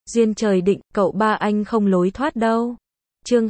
Duyên trời định, cậu ba anh không lối thoát đâu. Chương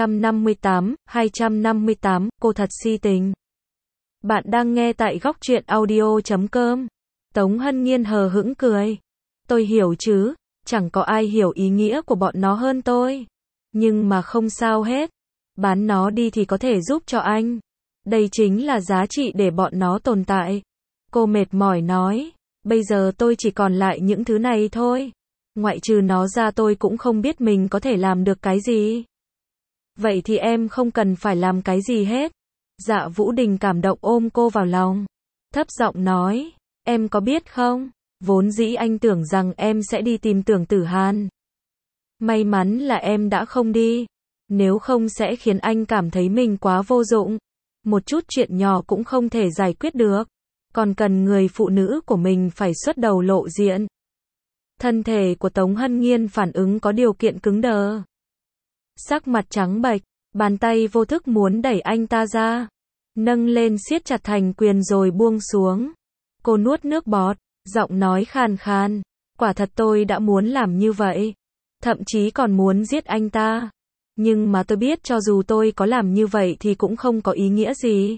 258, cô thật si tình. Bạn đang nghe tại góc truyện audio.com. Tống Hân Nhiên hờ hững cười. Tôi hiểu chứ, chẳng có ai hiểu ý nghĩa của bọn nó hơn tôi. Nhưng mà không sao hết. Bán nó đi thì có thể giúp cho anh. Đây chính là giá trị để bọn nó tồn tại. Cô mệt mỏi nói. Bây giờ tôi chỉ còn lại những thứ này thôi. Ngoại trừ nó ra tôi cũng không biết mình có thể làm được cái gì. Vậy thì em không cần phải làm cái gì hết. Dạ Vũ Đình cảm động ôm cô vào lòng. Thấp giọng nói, em có biết không, vốn dĩ anh tưởng rằng em sẽ đi tìm Tưởng Tử Hàn. May mắn là em đã không đi. Nếu không sẽ khiến anh cảm thấy mình quá vô dụng. Một chút chuyện nhỏ cũng không thể giải quyết được. Còn cần người phụ nữ của mình phải xuất đầu lộ diện. Thân thể của Tống Hân Nhiên phản ứng có điều kiện cứng đờ. Sắc mặt trắng bệch, bàn tay vô thức muốn đẩy anh ta ra. Nâng lên siết chặt thành quyền rồi buông xuống. Cô nuốt nước bọt, giọng nói khàn khàn. Quả thật tôi đã muốn làm như vậy. Thậm chí còn muốn giết anh ta. Nhưng mà tôi biết cho dù tôi có làm như vậy thì cũng không có ý nghĩa gì.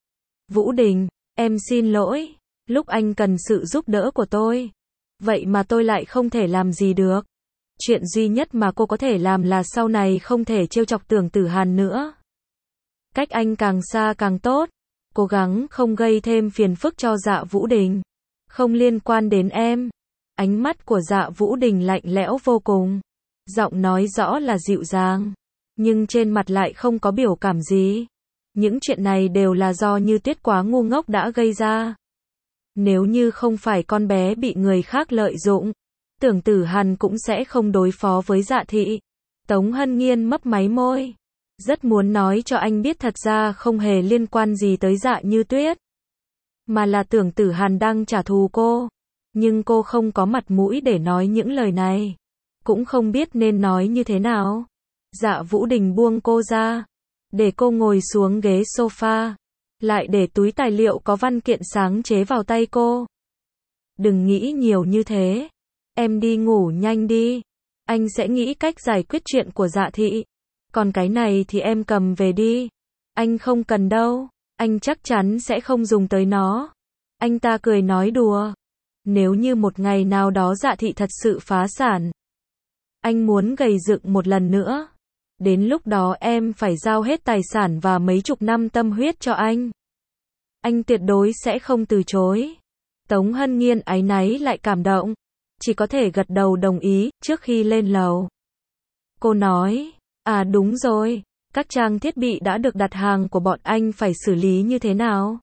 Vũ Đình, em xin lỗi. Lúc anh cần sự giúp đỡ của tôi. Vậy mà tôi lại không thể làm gì được. Chuyện duy nhất mà cô có thể làm là sau này không thể trêu chọc Tưởng Tử Hàn nữa. Cách anh càng xa càng tốt. Cố gắng không gây thêm phiền phức cho Dạ Vũ Đình. Không liên quan đến em. Ánh mắt của Dạ Vũ Đình lạnh lẽo vô cùng. Giọng nói rõ là dịu dàng. Nhưng trên mặt lại không có biểu cảm gì. Những chuyện này đều là do Như Tuyết quá ngu ngốc đã gây ra. Nếu như không phải con bé bị người khác lợi dụng, Tưởng Tử Hàn cũng sẽ không đối phó với Dạ Thị. Tống Hân Nhiên mấp máy môi. Rất muốn nói cho anh biết thật ra không hề liên quan gì tới Dạ Như Tuyết. Mà là Tưởng Tử Hàn đang trả thù cô. Nhưng cô không có mặt mũi để nói những lời này. Cũng không biết nên nói như thế nào. Dạ Vũ Đình buông cô ra. Để cô ngồi xuống ghế sofa. Lại để túi tài liệu có văn kiện sáng chế vào tay cô. Đừng nghĩ nhiều như thế. Em đi ngủ nhanh đi. Anh sẽ nghĩ cách giải quyết chuyện của Dạ Thị. Còn cái này thì em cầm về đi. Anh không cần đâu. Anh chắc chắn sẽ không dùng tới nó. Anh ta cười nói đùa. Nếu như một ngày nào đó Dạ Thị thật sự phá sản. Anh muốn gầy dựng một lần nữa. Đến lúc đó em phải giao hết tài sản và mấy chục năm tâm huyết cho anh. Anh tuyệt đối sẽ không từ chối. Tống Hân Nhiên áy náy lại cảm động. Chỉ có thể gật đầu đồng ý trước khi lên lầu. Cô nói, à đúng rồi, các trang thiết bị đã được đặt hàng của bọn anh phải xử lý như thế nào?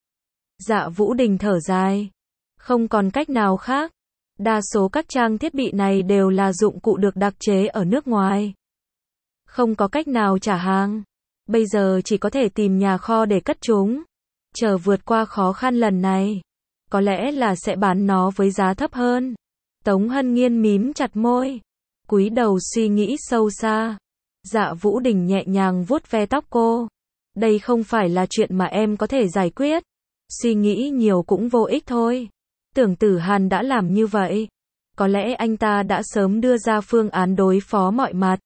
Dạ Vũ Đình thở dài. Không còn cách nào khác. Đa số các trang thiết bị này đều là dụng cụ được đặc chế ở nước ngoài. Không có cách nào trả hàng. Bây giờ chỉ có thể tìm nhà kho để cất chúng. Chờ vượt qua khó khăn lần này. Có lẽ là sẽ bán nó với giá thấp hơn. Tống Hân Nhiên mím chặt môi. Cúi đầu suy nghĩ sâu xa. Dạ Vũ Đình nhẹ nhàng vuốt ve tóc cô. Đây không phải là chuyện mà em có thể giải quyết. Suy nghĩ nhiều cũng vô ích thôi. Tưởng Tử Hàn đã làm như vậy. Có lẽ anh ta đã sớm đưa ra phương án đối phó mọi mặt.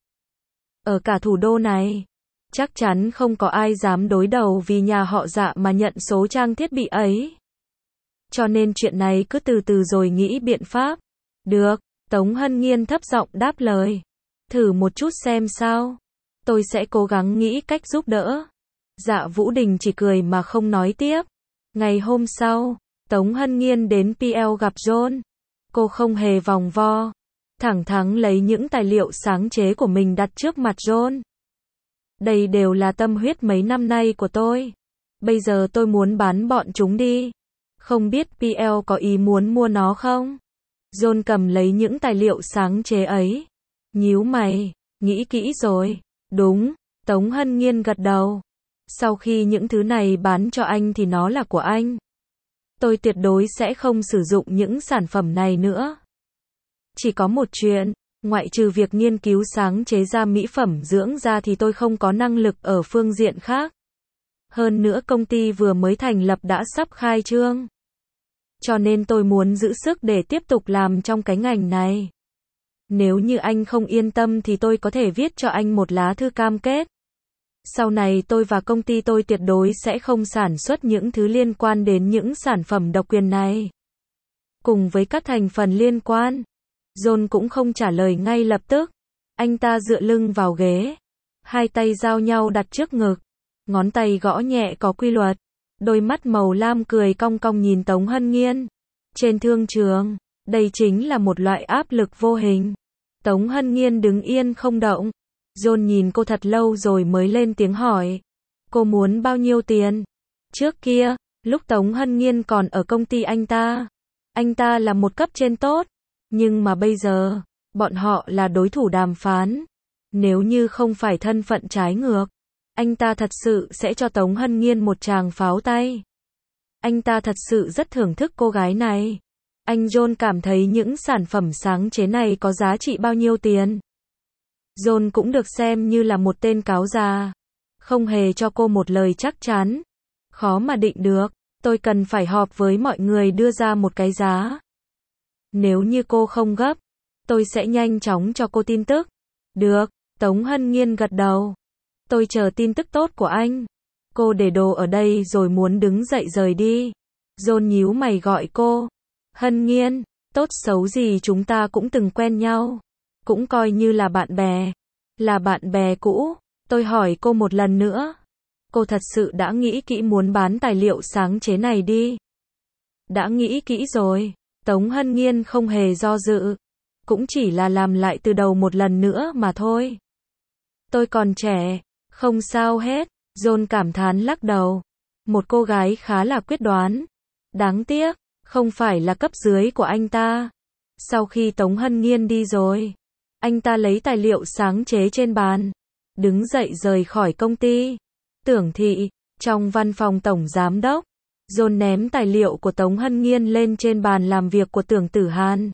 Ở cả thủ đô này, chắc chắn không có ai dám đối đầu vì nhà họ Dạ mà nhận số trang thiết bị ấy. Cho nên chuyện này cứ từ từ rồi nghĩ biện pháp. Được, Tống Hân Nhiên thấp giọng đáp lời. Thử một chút xem sao. Tôi sẽ cố gắng nghĩ cách giúp đỡ. Dạ Vũ Đình chỉ cười mà không nói tiếp. Ngày hôm sau, Tống Hân Nhiên đến PL gặp John. Cô không hề vòng vo. Thẳng thắn lấy những tài liệu sáng chế của mình đặt trước mặt John. Đây đều là tâm huyết mấy năm nay của tôi. Bây giờ tôi muốn bán bọn chúng đi. Không biết PL có ý muốn mua nó không? John cầm lấy những tài liệu sáng chế ấy. Nhíu mày, nghĩ kỹ rồi. Đúng, Tống Hân Nhiên gật đầu. Sau khi những thứ này bán cho anh thì nó là của anh. Tôi tuyệt đối sẽ không sử dụng những sản phẩm này nữa. Chỉ có một chuyện, ngoại trừ việc nghiên cứu sáng chế ra mỹ phẩm dưỡng da thì tôi không có năng lực ở phương diện khác. Hơn nữa công ty vừa mới thành lập đã sắp khai trương. Cho nên tôi muốn giữ sức để tiếp tục làm trong cái ngành này. Nếu như anh không yên tâm thì tôi có thể viết cho anh một lá thư cam kết. Sau này tôi và công ty tôi tuyệt đối sẽ không sản xuất những thứ liên quan đến những sản phẩm độc quyền này. Cùng với các thành phần liên quan. John cũng không trả lời ngay lập tức. Anh ta dựa lưng vào ghế. Hai tay giao nhau đặt trước ngực. Ngón tay gõ nhẹ có quy luật. Đôi mắt màu lam cười cong cong nhìn Tống Hân Nghiên. Trên thương trường, đây chính là một loại áp lực vô hình. Tống Hân Nghiên đứng yên không động. John nhìn cô thật lâu rồi mới lên tiếng hỏi. Cô muốn bao nhiêu tiền? Trước kia, lúc Tống Hân Nghiên còn ở công ty anh ta là một cấp trên tốt. Nhưng mà bây giờ, bọn họ là đối thủ đàm phán. Nếu như không phải thân phận trái ngược, anh ta thật sự sẽ cho Tống Hân Nghiên một tràng pháo tay. Anh ta thật sự rất thưởng thức cô gái này. Anh John cảm thấy những sản phẩm sáng chế này có giá trị bao nhiêu tiền. John cũng được xem như là một tên cáo già. Không hề cho cô một lời chắc chắn. Khó mà định được, tôi cần phải họp với mọi người đưa ra một cái giá. Nếu như cô không gấp, tôi sẽ nhanh chóng cho cô tin tức. Được, Tống Hân Nghiên gật đầu. Tôi chờ tin tức tốt của anh. Cô để đồ ở đây rồi muốn đứng dậy rời đi. John nhíu mày gọi cô. Hân Nghiên, tốt xấu gì chúng ta cũng từng quen nhau. Cũng coi như là bạn bè. Là bạn bè cũ. Tôi hỏi cô một lần nữa. Cô thật sự đã nghĩ kỹ muốn bán tài liệu sáng chế này đi. Đã nghĩ kỹ rồi. Tống Hân Nghiên không hề do dự. Cũng chỉ là làm lại từ đầu một lần nữa mà thôi. Tôi còn trẻ. Không sao hết. John cảm thán lắc đầu. Một cô gái khá là quyết đoán. Đáng tiếc, không phải là cấp dưới của anh ta. Sau khi Tống Hân Nghiên đi rồi, anh ta lấy tài liệu sáng chế trên bàn, đứng dậy rời khỏi công ty. Tưởng thị, trong văn phòng tổng giám đốc, John ném tài liệu của Tống Hân Nghiên lên trên bàn làm việc của Tưởng Tử Hàn.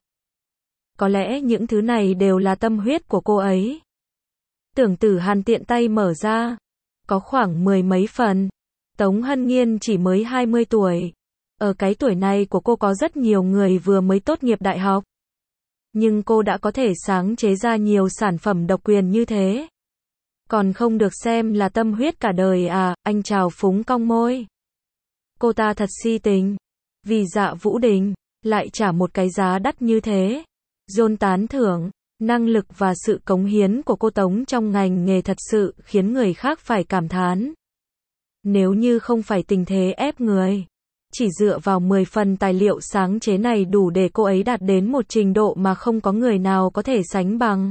Có lẽ những thứ này đều là tâm huyết của cô ấy. Tưởng Tử Hàn tiện tay mở ra. Có khoảng 10 mấy phần. Tống Hân Nghiên chỉ mới 20 tuổi. Ở cái tuổi này của cô có rất nhiều người vừa mới tốt nghiệp đại học. Nhưng cô đã có thể sáng chế ra nhiều sản phẩm độc quyền như thế. Còn không được xem là tâm huyết cả đời à, anh trào phúng cong môi. Cô ta thật si tình. Vì Dạ Vũ Đình, lại trả một cái giá đắt như thế. John tán thưởng. Năng lực và sự cống hiến của cô Tống trong ngành nghề thật sự khiến người khác phải cảm thán. Nếu như không phải tình thế ép người, chỉ dựa vào 10 phần tài liệu sáng chế này đủ để cô ấy đạt đến một trình độ mà không có người nào có thể sánh bằng.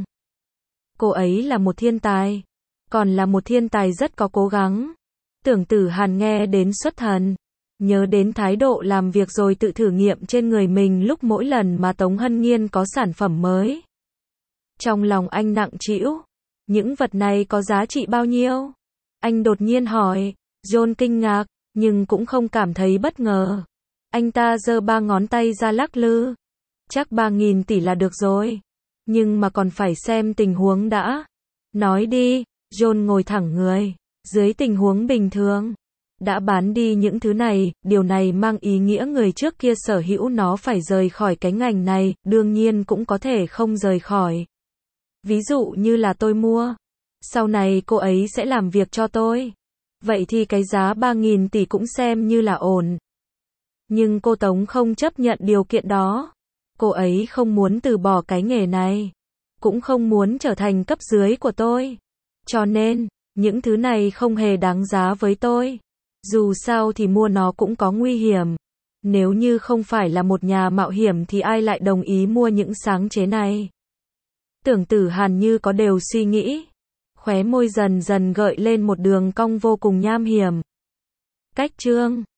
Cô ấy là một thiên tài, còn là một thiên tài rất có cố gắng. Tưởng Tử Hàn nghe đến xuất thần, nhớ đến thái độ làm việc rồi tự thử nghiệm trên người mình lúc mỗi lần mà Tống Hân Nghiên có sản phẩm mới. Trong lòng anh nặng trĩu. Những vật này có giá trị bao nhiêu? Anh đột nhiên hỏi. John kinh ngạc, nhưng cũng không cảm thấy bất ngờ. Anh ta giơ 3 ngón tay ra lắc lư. Chắc 3.000 tỷ là được rồi. Nhưng mà còn phải xem tình huống đã. Nói đi. John ngồi thẳng người. Dưới tình huống bình thường, đã bán đi những thứ này, điều này mang ý nghĩa người trước kia sở hữu nó phải rời khỏi cái ngành này, đương nhiên cũng có thể không rời khỏi. Ví dụ như là tôi mua. Sau này cô ấy sẽ làm việc cho tôi. Vậy thì cái giá 3.000 tỷ cũng xem như là ổn. Nhưng cô Tống không chấp nhận điều kiện đó. Cô ấy không muốn từ bỏ cái nghề này. Cũng không muốn trở thành cấp dưới của tôi. Cho nên, những thứ này không hề đáng giá với tôi. Dù sao thì mua nó cũng có nguy hiểm. Nếu như không phải là một nhà mạo hiểm thì ai lại đồng ý mua những sáng chế này? Tưởng Tử Hàn như có điều suy nghĩ. Khóe môi dần dần gợi lên một đường cong vô cùng nham hiểm. Cách chương